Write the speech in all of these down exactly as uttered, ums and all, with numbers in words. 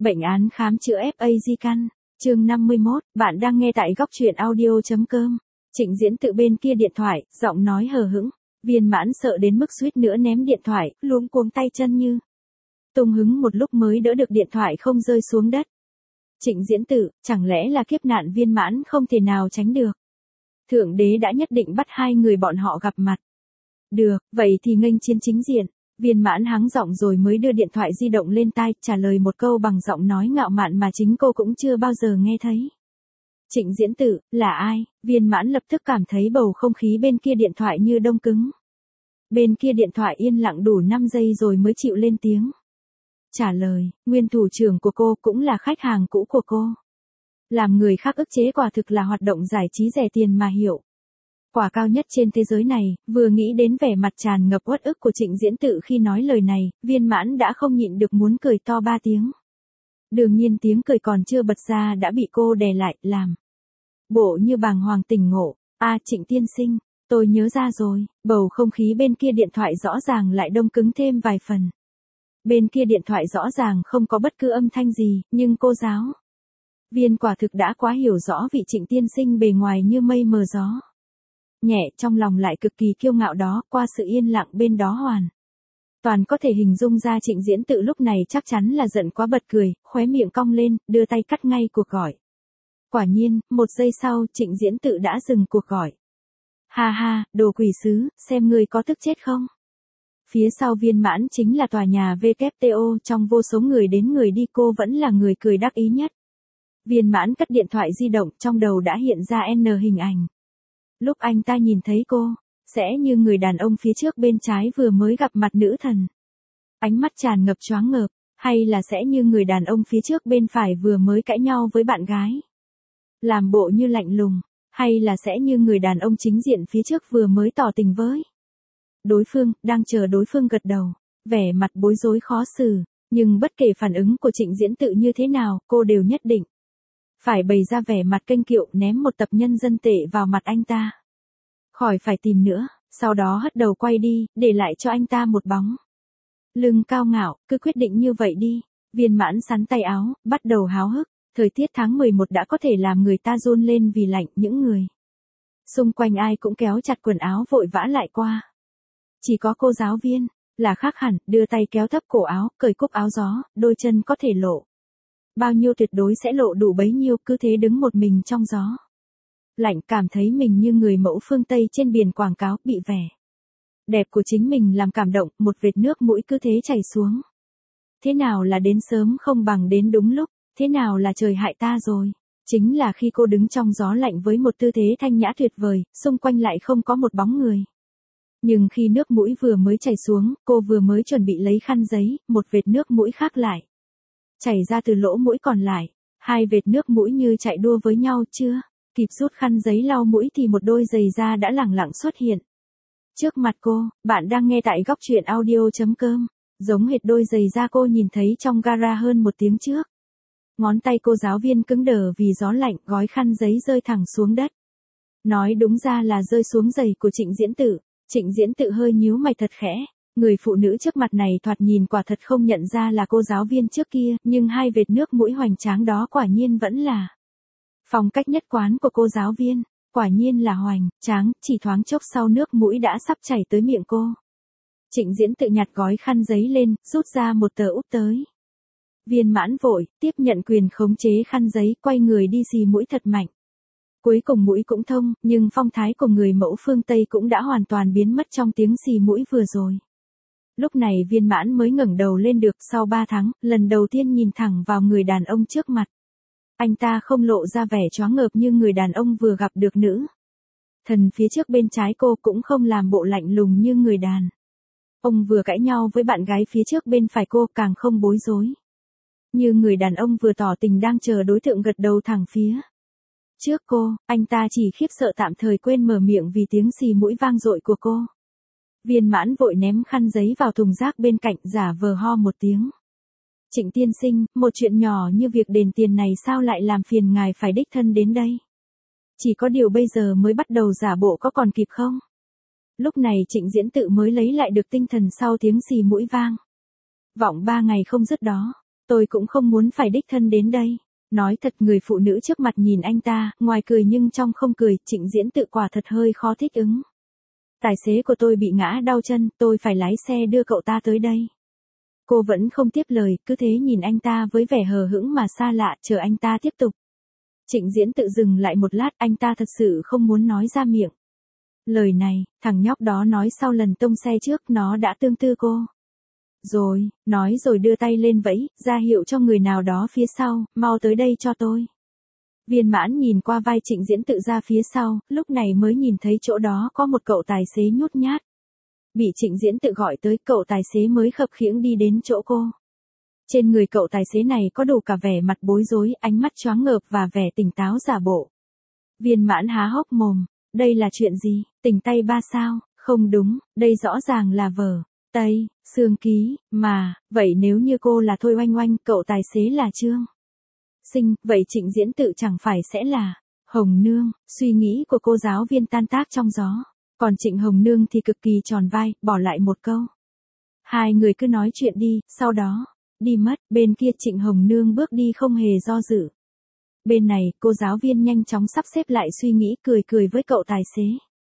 Bệnh án khám chữa ép a di căn, chương năm mươi mốt, bạn đang nghe tại góc truyện audio.com. Trịnh Diễn Tự bên kia điện thoại, giọng nói hờ hững. Viên Mãn sợ đến mức suýt nữa ném điện thoại, luống cuống tay chân như tung hứng một lúc mới đỡ được điện thoại không rơi xuống đất. Trịnh Diễn Tự, chẳng lẽ là kiếp nạn Viên Mãn không thể nào tránh được? Thượng đế đã nhất định bắt hai người bọn họ gặp mặt. Được, vậy thì nghênh chiến chính diện. Viên Mãn hắng giọng rồi mới đưa điện thoại di động lên tai, trả lời một câu bằng giọng nói ngạo mạn mà chính cô cũng chưa bao giờ nghe thấy. Trịnh Diễn Tự, là ai? Viên Mãn lập tức cảm thấy bầu không khí bên kia điện thoại như đông cứng. Bên kia điện thoại yên lặng đủ năm giây rồi mới chịu lên tiếng. Trả lời, nguyên thủ trưởng của cô cũng là khách hàng cũ của cô. Làm người khác ức chế quả thực là hoạt động giải trí rẻ tiền mà hiểu. Quả cao nhất trên thế giới này, vừa nghĩ đến vẻ mặt tràn ngập uất ức của Trịnh Diễn Tự khi nói lời này, Viên Mãn đã không nhịn được muốn cười to ba tiếng. Đương nhiên tiếng cười còn chưa bật ra đã bị cô đè lại, làm bộ như bàng hoàng tỉnh ngộ. A Trịnh tiên sinh, tôi nhớ ra rồi. Bầu không khí bên kia điện thoại rõ ràng lại đông cứng thêm vài phần. Bên kia điện thoại rõ ràng không có bất cứ âm thanh gì, nhưng cô giáo Viên quả thực đã quá hiểu rõ vị Trịnh tiên sinh bề ngoài như mây mờ gió. Nhẹ trong lòng lại cực kỳ kiêu ngạo đó, qua sự yên lặng bên đó hoàn toàn có thể hình dung ra Trịnh Diễn Tự lúc này chắc chắn là giận quá bật cười, khóe miệng cong lên, đưa tay cắt ngay cuộc gọi. Quả nhiên, một giây sau, Trịnh Diễn Tự đã dừng cuộc gọi. Ha ha, đồ quỷ sứ, xem ngươi có tức chết không? Phía sau Viên Mãn chính là tòa nhà vê kép tê o, trong vô số người đến người đi cô vẫn là người cười đắc ý nhất. Viên Mãn cất điện thoại di động, trong đầu đã hiện ra N hình ảnh. Lúc anh ta nhìn thấy cô, sẽ như người đàn ông phía trước bên trái vừa mới gặp mặt nữ thần. Ánh mắt tràn ngập choáng ngợp, hay là sẽ như người đàn ông phía trước bên phải vừa mới cãi nhau với bạn gái. Làm bộ như lạnh lùng, hay là sẽ như người đàn ông chính diện phía trước vừa mới tỏ tình với đối phương, đang chờ đối phương gật đầu, vẻ mặt bối rối khó xử, nhưng bất kể phản ứng của Trịnh Diễn Tự như thế nào, cô đều nhất định phải bày ra vẻ mặt kênh kiệu ném một tập nhân dân tệ vào mặt anh ta. Khỏi phải tìm nữa, sau đó hất đầu quay đi, để lại cho anh ta một bóng lưng cao ngạo, cứ quyết định như vậy đi. Viên Mãn sắn tay áo, bắt đầu háo hức. Thời tiết tháng mười một đã có thể làm người ta run lên vì lạnh, những người xung quanh ai cũng kéo chặt quần áo vội vã lại qua. Chỉ có cô giáo Viên là khác hẳn, đưa tay kéo thấp cổ áo, cởi cúc áo gió, đôi chân có thể lộ bao nhiêu tuyệt đối sẽ lộ đủ bấy nhiêu, cứ thế đứng một mình trong gió lạnh, cảm thấy mình như người mẫu phương Tây trên biển quảng cáo, bị vẻ đẹp của chính mình làm cảm động, một vệt nước mũi cứ thế chảy xuống. Thế nào là đến sớm không bằng đến đúng lúc, thế nào là trời hại ta rồi. Chính là khi cô đứng trong gió lạnh với một tư thế thanh nhã tuyệt vời, xung quanh lại không có một bóng người. Nhưng khi nước mũi vừa mới chảy xuống, cô vừa mới chuẩn bị lấy khăn giấy, một vệt nước mũi khác lại chảy ra từ lỗ mũi còn lại. Hai vệt nước mũi như chạy đua với nhau, chưa kịp rút khăn giấy lau mũi thì một đôi giày da đã lẳng lặng xuất hiện trước mặt cô. Bạn đang nghe tại góc truyện audio.com. Giống hệt đôi giày da cô nhìn thấy trong gara hơn một tiếng trước. Ngón tay cô giáo Viên cứng đờ vì gió lạnh, gói khăn giấy rơi thẳng xuống đất. Nói đúng ra là rơi xuống giày của Trịnh Diễn Tự. Trịnh Diễn Tự hơi nhíu mày thật khẽ. Người phụ nữ trước mặt này thoạt nhìn quả thật không nhận ra là cô giáo Viên trước kia, nhưng hai vệt nước mũi hoành tráng đó quả nhiên vẫn là phong cách nhất quán của cô giáo Viên. Quả nhiên là hoành tráng, chỉ thoáng chốc sau nước mũi đã sắp chảy tới miệng cô. Trịnh Diễn Tự nhặt gói khăn giấy lên, rút ra một tờ úp tới. Viên Mãn vội tiếp nhận quyền khống chế khăn giấy, quay người đi xì mũi thật mạnh. Cuối cùng mũi cũng thông, nhưng phong thái của người mẫu phương Tây cũng đã hoàn toàn biến mất trong tiếng xì mũi vừa rồi. Lúc này Viên Mãn mới ngẩng đầu lên được, sau ba tháng, lần đầu tiên nhìn thẳng vào người đàn ông trước mặt. Anh ta không lộ ra vẻ choáng ngợp như người đàn ông vừa gặp được nữ thần phía trước bên trái cô, cũng không làm bộ lạnh lùng như người đàn ông vừa cãi nhau với bạn gái phía trước bên phải cô, càng không bối rối như người đàn ông vừa tỏ tình đang chờ đối tượng gật đầu thẳng phía trước cô. Anh ta chỉ khiếp sợ tạm thời quên mở miệng vì tiếng xì mũi vang dội của cô. Viên Mãn vội ném khăn giấy vào thùng rác bên cạnh, giả vờ ho một tiếng. Trịnh tiên sinh, một chuyện nhỏ như việc đền tiền này sao lại làm phiền ngài phải đích thân đến đây? Chỉ có điều bây giờ mới bắt đầu giả bộ có còn kịp không? Lúc này Trịnh Diễn Tự mới lấy lại được tinh thần sau tiếng xì mũi vang vọng ba ngày không dứt đó. Tôi cũng không muốn phải đích thân đến đây. Nói thật, người phụ nữ trước mặt nhìn anh ta, ngoài cười nhưng trong không cười, Trịnh Diễn Tự quả thật hơi khó thích ứng. Tài xế của tôi bị ngã đau chân, tôi phải lái xe đưa cậu ta tới đây. Cô vẫn không tiếp lời, cứ thế nhìn anh ta với vẻ hờ hững mà xa lạ, chờ anh ta tiếp tục. Trịnh Diễn Tự dừng lại một lát, anh ta thật sự không muốn nói ra miệng. Lời này, thằng nhóc đó nói sau lần tông xe trước, nó đã tương tư cô. Rồi, nói rồi đưa tay lên vẫy, ra hiệu cho người nào đó phía sau, mau tới đây cho tôi. Viên Mãn nhìn qua vai Trịnh Diễn Tự ra phía sau, lúc này mới nhìn thấy chỗ đó có một cậu tài xế nhút nhát. Bị Trịnh Diễn Tự gọi tới, cậu tài xế mới khập khiễng đi đến chỗ cô. Trên người cậu tài xế này có đủ cả vẻ mặt bối rối, ánh mắt choáng ngợp và vẻ tỉnh táo giả bộ. Viên Mãn há hốc mồm, đây là chuyện gì, tỉnh tay ba sao, không đúng, đây rõ ràng là vở Tây, Sương Ký, mà, vậy nếu như cô là Thôi Oanh Oanh, cậu tài xế là Trương Sinh, vậy Trịnh Diễn Tự chẳng phải sẽ là Hồng Nương. Suy nghĩ của cô giáo viên tan tác trong gió. Còn Trịnh Hồng Nương thì cực kỳ tròn vai, bỏ lại một câu. Hai người cứ nói chuyện đi, sau đó, đi mất. Bên kia Trịnh Hồng Nương bước đi không hề do dự. Bên này, cô giáo viên nhanh chóng sắp xếp lại suy nghĩ, cười cười với cậu tài xế.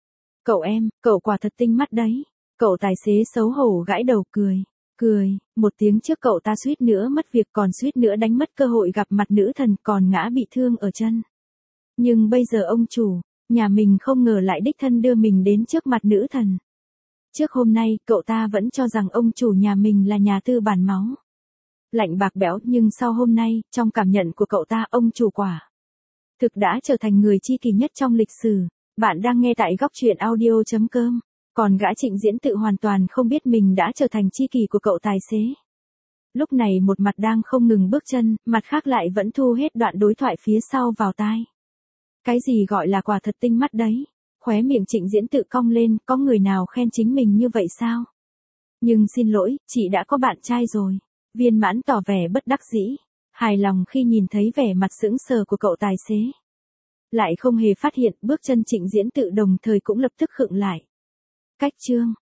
Cậu em, cậu quả thật tinh mắt đấy. Cậu tài xế xấu hổ gãi đầu cười. Cười, một tiếng trước cậu ta suýt nữa mất việc, còn suýt nữa đánh mất cơ hội gặp mặt nữ thần, còn ngã bị thương ở chân. Nhưng bây giờ ông chủ, nhà mình không ngờ lại đích thân đưa mình đến trước mặt nữ thần. Trước hôm nay, cậu ta vẫn cho rằng ông chủ nhà mình là nhà tư bản máu lạnh bạc bẽo, nhưng sau hôm nay, trong cảm nhận của cậu ta, ông chủ quả thực đã trở thành người tri kỷ nhất trong lịch sử. Bạn đang nghe tại góc truyện audio chấm com. Còn gã Trịnh Diễn Tự hoàn toàn không biết mình đã trở thành tri kỷ của cậu tài xế. Lúc này một mặt đang không ngừng bước chân, mặt khác lại vẫn thu hết đoạn đối thoại phía sau vào tai. Cái gì gọi là quả thật tinh mắt đấy? Khóe miệng Trịnh Diễn Tự cong lên, có người nào khen chính mình như vậy sao? Nhưng xin lỗi, chị đã có bạn trai rồi. Viên Mãn tỏ vẻ bất đắc dĩ, hài lòng khi nhìn thấy vẻ mặt sững sờ của cậu tài xế. Lại không hề phát hiện bước chân Trịnh Diễn Tự đồng thời cũng lập tức khựng lại. Cách Trương